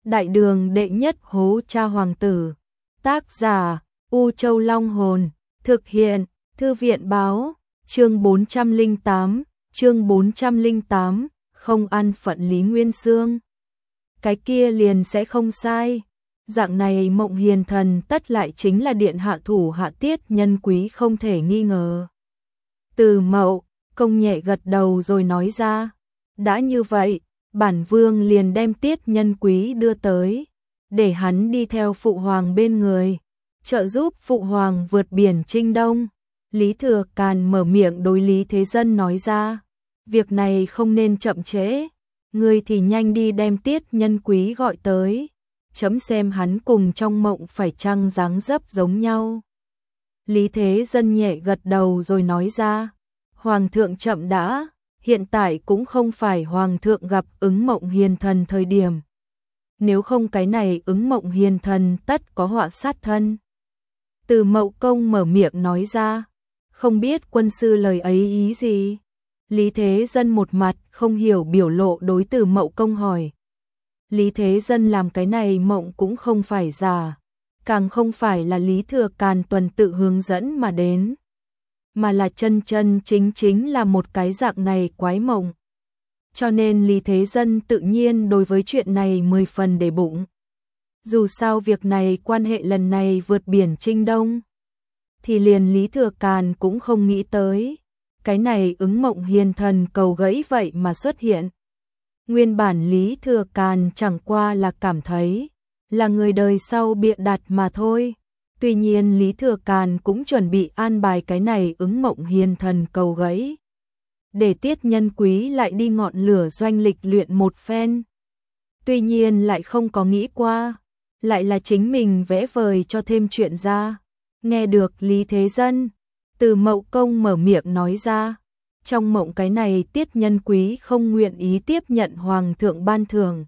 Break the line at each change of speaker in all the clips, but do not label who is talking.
Đại đường đệ nhất hố cha hoàng tử. Tác giả U Châu Long Hồn. Thực hiện Thư viện Báo. Chương 408, không ăn phận Lý Nguyên Xương. Cái kia liền sẽ không sai. Dạng này Mộng Hiền Thần tất lại chính là điện hạ thủ hạ Tiết Nhân Quý không thể nghi ngờ. Từ Mậu Công nhẹ gật đầu rồi nói ra, đã như vậy, bản vương liền đem Tiết Nhân Quý đưa tới, để hắn đi theo phụ hoàng bên người, trợ giúp phụ hoàng vượt biển chinh đông. Lý Thừa Càn mở miệng đối Lý Thế Dân nói ra, việc này không nên chậm trễ, ngươi thì nhanh đi đem Tiết Nhân Quý gọi tới, chấm xem hắn cùng trong mộng phải chăng dáng dấp giống nhau. Lý Thế Dân nhẹ gật đầu rồi nói ra, hoàng thượng chậm đã, hiện tại cũng không phải hoàng thượng gặp ứng Mộng Hiền Thần thời điểm. Nếu không cái này ứng Mộng Hiền Thần tất có họa sát thân. Từ Mậu Công mở miệng nói ra, không biết quân sư lời ấy ý gì. Lý Thế Dân một mặt không hiểu biểu lộ đối Từ Mậu Công hỏi. Lý Thế Dân làm cái này mộng cũng không phải giả, càng không phải là Lý Thừa Càn tuần tự hướng dẫn mà đến, mà là chân chân chính là một cái dạng này quái mộng. Cho nên Lý Thế Dân tự nhiên đối với chuyện này 10 phần để bụng. Dù sao việc này quan hệ lần này vượt biển chinh đông, thì liền Lý Thừa Càn cũng không nghĩ tới, cái này ứng Mộng Hiền Thần cầu gãy vậy mà xuất hiện. Nguyên bản Lý Thừa Càn chẳng qua là cảm thấy là người đời sau bịa đặt mà thôi. Tuy nhiên Lý Thừa Càn cũng chuẩn bị an bài cái này ứng Mộng Hiền Thần cầu gãy, để Tiết Nhân Quý lại đi ngọn lửa doanh lịch luyện một phen. Tuy nhiên lại không có nghĩ qua, lại là chính mình vẽ vời cho thêm chuyện ra. Nghe được Lý Thế Dân, Từ Mậu Công mở miệng nói ra, trong mộng cái này Tiết Nhân Quý không nguyện ý tiếp nhận hoàng thượng ban thưởng,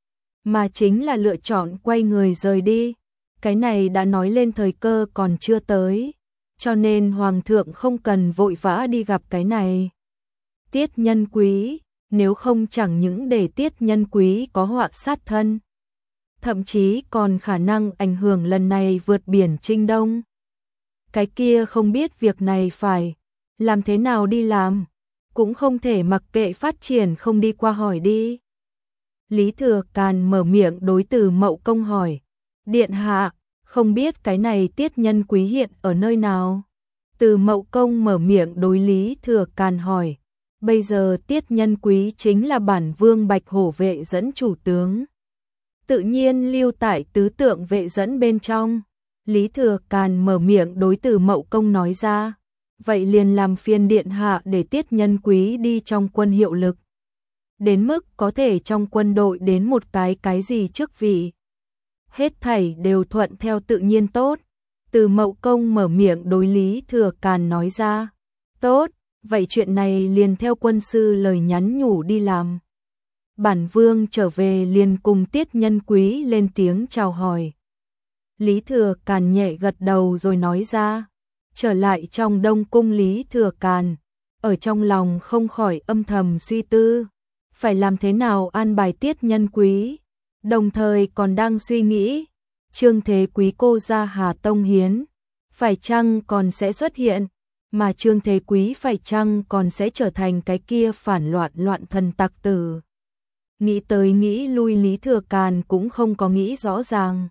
mà chính là lựa chọn quay người rời đi. Cái này đã nói lên thời cơ còn chưa tới, cho nên hoàng thượng không cần vội vã đi gặp cái này Tiết Nhân Quý, nếu không chẳng những để Tiết Nhân Quý có họa sát thân, thậm chí còn khả năng ảnh hưởng lần này vượt biển chinh đông. Cái kia không biết việc này phải làm thế nào đi làm, cũng không thể mặc kệ phát triển không đi qua hỏi đi. Lý Thừa Càn mở miệng đối Từ Mậu Công hỏi, điện hạ, không biết cái này Tiết Nhân Quý hiện ở nơi nào? Từ Mậu Công mở miệng đối Lý Thừa Càn hỏi, bây giờ Tiết Nhân Quý chính là bản vương Bạch Hổ vệ dẫn chủ tướng, tự nhiên lưu tại tứ tượng vệ dẫn bên trong. Lý Thừa Càn mở miệng đối Từ Mậu Công nói ra, vậy liền làm phiền điện hạ để Tiết Nhân Quý đi trong quân hiệu lực, đến mức có thể trong quân đội đến một cái gì chức vị, hết thảy đều thuận theo tự nhiên tốt. Từ Mậu Công mở miệng đối Lý Thừa Càn nói ra, tốt, vậy chuyện này liền theo quân sư lời nhắn nhủ đi làm. Bản vương trở về liền cùng Tiết Nhân Quý lên tiếng chào hỏi. Lý Thừa Càn nhẹ gật đầu rồi nói ra, trở lại trong Đông Cung. Lý Thừa Càn ở trong lòng không khỏi âm thầm suy tư, phải làm thế nào an bài Tiết Nhân Quý, đồng thời còn đang suy nghĩ, Trương Thế Quý cô gia Hà Tông Hiến phải chăng còn sẽ xuất hiện, mà Trương Thế Quý phải chăng còn sẽ trở thành cái kia phản loạn thần tặc tử. Nghĩ tới nghĩ lui Lý Thừa Càn cũng không có nghĩ rõ ràng.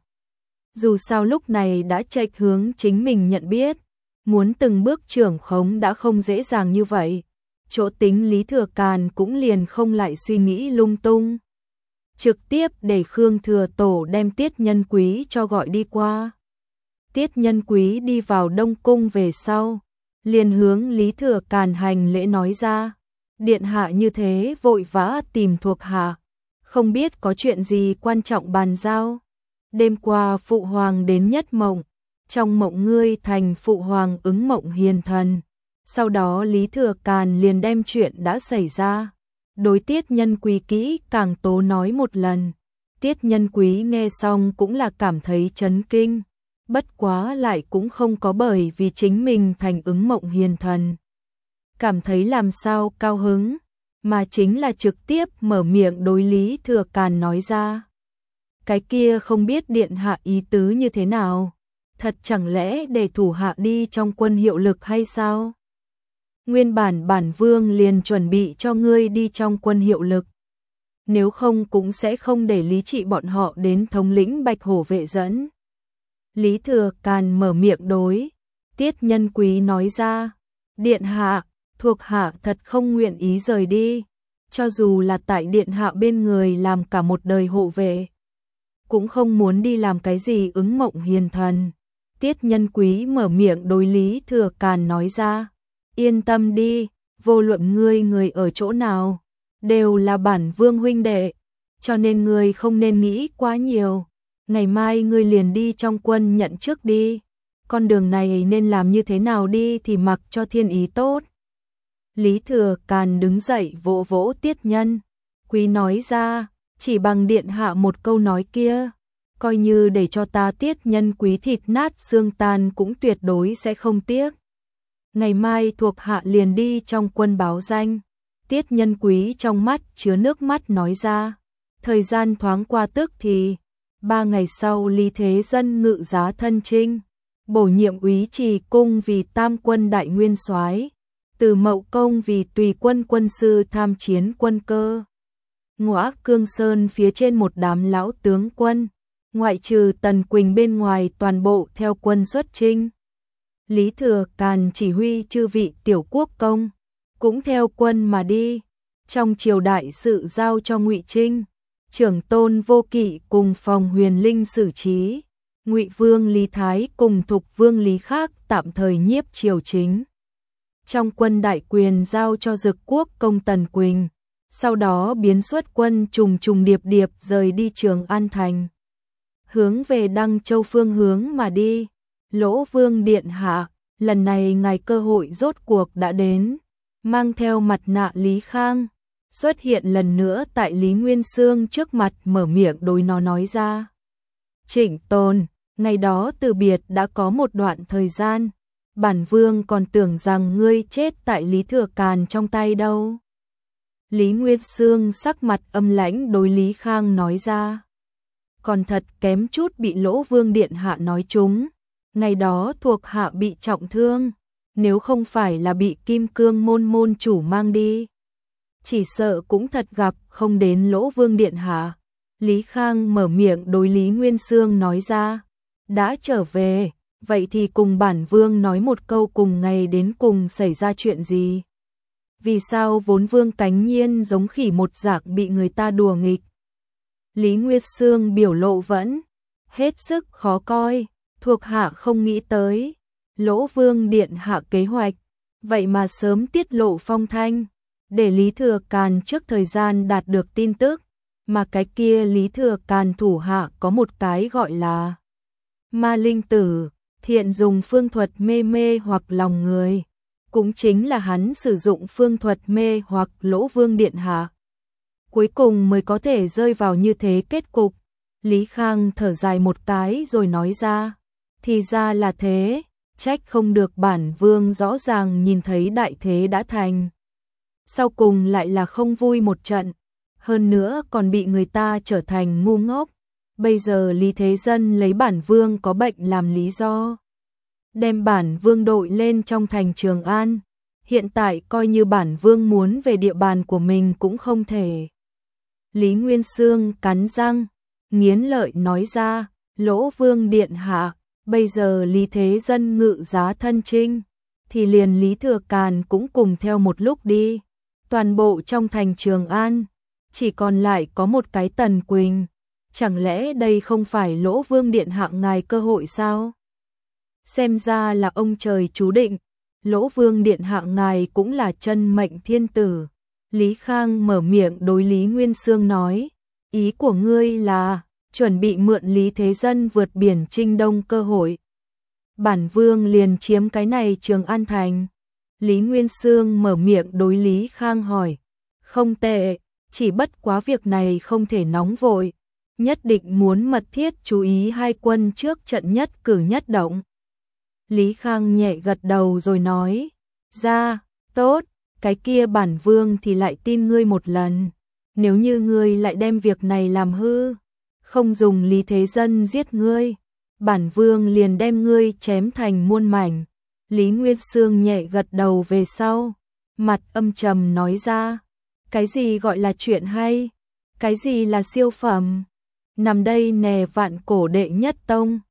Dù sao lúc này đã chệch hướng chính mình nhận biết, muốn từng bước trưởng khống đã không dễ dàng như vậy. Chỗ tính Lý Thừa Càn cũng liền không lại suy nghĩ lung tung, trực tiếp để Khương Thừa Tổ đem Tiết Nhân Quý cho gọi đi qua. Tiết Nhân Quý đi vào Đông Cung về sau, liền hướng Lý Thừa Càn hành lễ nói ra, điện hạ như thế vội vã tìm thuộc hạ, không biết có chuyện gì quan trọng bàn giao. Đêm qua phụ hoàng đến nhất mộng, trong mộng ngươi thành phụ hoàng ứng Mộng Hiền Thần. Sau đó Lý Thừa Càn liền đem chuyện đã xảy ra đối Tiết Nhân Quý kỹ càng tố nói một lần. Tiết Nhân Quý nghe xong cũng là cảm thấy chấn kinh, bất quá lại cũng không có bởi vì chính mình thành ứng Mộng Hiền Thần cảm thấy làm sao cao hứng, mà chính là trực tiếp mở miệng đối Lý Thừa Càn nói ra, cái kia không biết điện hạ ý tứ như thế nào, thật chẳng lẽ để thủ hạ đi trong quân hiệu lực hay sao? Nguyên bản bản vương liền chuẩn bị cho ngươi đi trong quân hiệu lực. Nếu không cũng sẽ không để Lý Trị bọn họ đến thống lĩnh Bạch Hổ vệ dẫn. Lý Thừa Càn mở miệng đối Tiết Nhân Quý nói ra, điện hạ, thuộc hạ thật không nguyện ý rời đi, cho dù là tại điện hạ bên người làm cả một đời hộ vệ, cũng không muốn đi làm cái gì ứng mộng hiền thần. Tiết Nhân Quý mở miệng đối Lý Thừa Càn nói ra, yên tâm đi, vô luận người ở chỗ nào, đều là bản vương huynh đệ, cho nên ngươi không nên nghĩ quá nhiều, ngày mai ngươi liền đi trong quân nhận chức đi, con đường này nên làm như thế nào đi thì mặc cho thiên ý tốt. Lý Thừa Càn đứng dậy vỗ vỗ Tiết Nhân Quý nói ra, chỉ bằng điện hạ một câu nói kia, coi như để cho ta Tiết Nhân Quý thịt nát xương tan cũng tuyệt đối sẽ không tiếc. Ngày mai thuộc hạ liền đi trong quân báo danh. Tiết Nhân Quý trong mắt chứa nước mắt nói ra. Thời gian thoáng qua tức thì 3 ngày sau Lý Thế Dân ngự giá thân chinh, bổ nhiệm Úy Trì Cung vì Tam Quân Đại Nguyên Soái, Từ Mậu Công vì Tùy Quân Quân sư tham chiến quân cơ. Ngõa Cương Sơn phía trên một đám lão tướng quân, ngoại trừ Tần Quỳnh bên ngoài toàn bộ theo quân xuất chinh. Lý Thừa Càn chỉ huy chư vị tiểu quốc công cũng theo quân mà đi. Trong triều đại sự giao cho Ngụy Trinh, Trưởng Tôn Vô Kỵ cùng Phòng Huyền Linh xử trí, Ngụy Vương Lý Thái cùng Thục Vương Lý Khác tạm thời nhiếp triều chính. Trong quân đại quyền giao cho Dực Quốc công Tần Quỳnh, sau đó biến xuất quân trùng trùng điệp điệp rời đi Trường An Thành, hướng về Đăng Châu phương hướng mà đi. Lỗ Vương điện hạ, lần này ngài cơ hội rốt cuộc đã đến, mang theo mặt nạ Lý Khang, xuất hiện lần nữa tại Lý Nguyên Xương trước mặt mở miệng đối nó nói ra. Trịnh Tồn, ngày đó từ biệt đã có một đoạn thời gian, bản vương còn tưởng rằng ngươi chết tại Lý Thừa Càn trong tay đâu. Lý Nguyên Xương sắc mặt âm lãnh đối Lý Khang nói ra. Còn thật kém chút bị Lỗ Vương điện hạ nói trúng. Ngày đó thuộc hạ bị trọng thương, nếu không phải là bị Kim Cương môn môn chủ mang đi, chỉ sợ cũng thật gặp không đến Lỗ Vương điện hạ. Lý Khang mở miệng đối Lý Nguyên Xương nói ra, đã trở về, vậy thì cùng bản vương nói một câu cùng ngày đến cùng xảy ra chuyện gì? Vì sao vốn vương cánh nhiên giống khỉ một dạng bị người ta đùa nghịch? Lý Nguyên Xương biểu lộ vẫn hết sức khó coi. Thuộc hạ không nghĩ tới Lỗ Vương điện hạ kế hoạch, vậy mà sớm tiết lộ phong thanh, để Lý Thừa Càn trước thời gian đạt được tin tức, mà cái kia Lý Thừa Càn thủ hạ có một cái gọi là Ma Linh Tử, thiện dùng phương thuật mê hoặc lòng người, cũng chính là hắn sử dụng phương thuật mê hoặc Lỗ Vương điện hạ, cuối cùng mới có thể rơi vào như thế kết cục. Lý Khang thở dài một cái rồi nói ra, thì ra là thế, trách không được bản vương rõ ràng nhìn thấy đại thế đã thành, sau cùng lại là không vui một trận, hơn nữa còn bị người ta trở thành ngu ngốc. Bây giờ Lý Thế Dân lấy bản vương có bệnh làm lý do, đem bản vương đội lên trong thành Trường An, hiện tại coi như bản vương muốn về địa bàn của mình cũng không thể. Lý Nguyên Xương cắn răng, nghiến lợi nói ra, Lỗ Vương điện hạ, bây giờ Lý Thế Dân ngự giá thân chinh, thì liền Lý Thừa Càn cũng cùng theo một lúc đi. Toàn bộ trong thành Trường An, chỉ còn lại có một cái Tần Quỳnh. Chẳng lẽ đây không phải Lỗ Vương điện hạ ngài cơ hội sao? Xem ra là ông trời chú định, Lỗ Vương điện hạ ngài cũng là chân mệnh thiên tử. Lý Khang mở miệng đối Lý Nguyên Xương nói, ý của ngươi là chuẩn bị mượn Lý Thế Dân vượt biển chinh đông cơ hội. Bản vương liền chiếm cái này Trường An Thành. Lý Nguyên Xương mở miệng đối Lý Khang hỏi, không tệ, chỉ bất quá việc này không thể nóng vội, nhất định muốn mật thiết chú ý hai quân trước trận nhất cử nhất động. Lý Khang nhẹ gật đầu rồi nói, ra, tốt, cái kia bản vương thì lại tin ngươi một lần, nếu như ngươi lại đem việc này làm hư, không dùng Lý Thế Dân giết ngươi, bản vương liền đem ngươi chém thành muôn mảnh. Lý Nguyên Xương nhẹ gật đầu về sau, mặt âm trầm nói ra, cái gì gọi là chuyện hay, cái gì là siêu phẩm, nằm đây nè vạn cổ đệ nhất tông.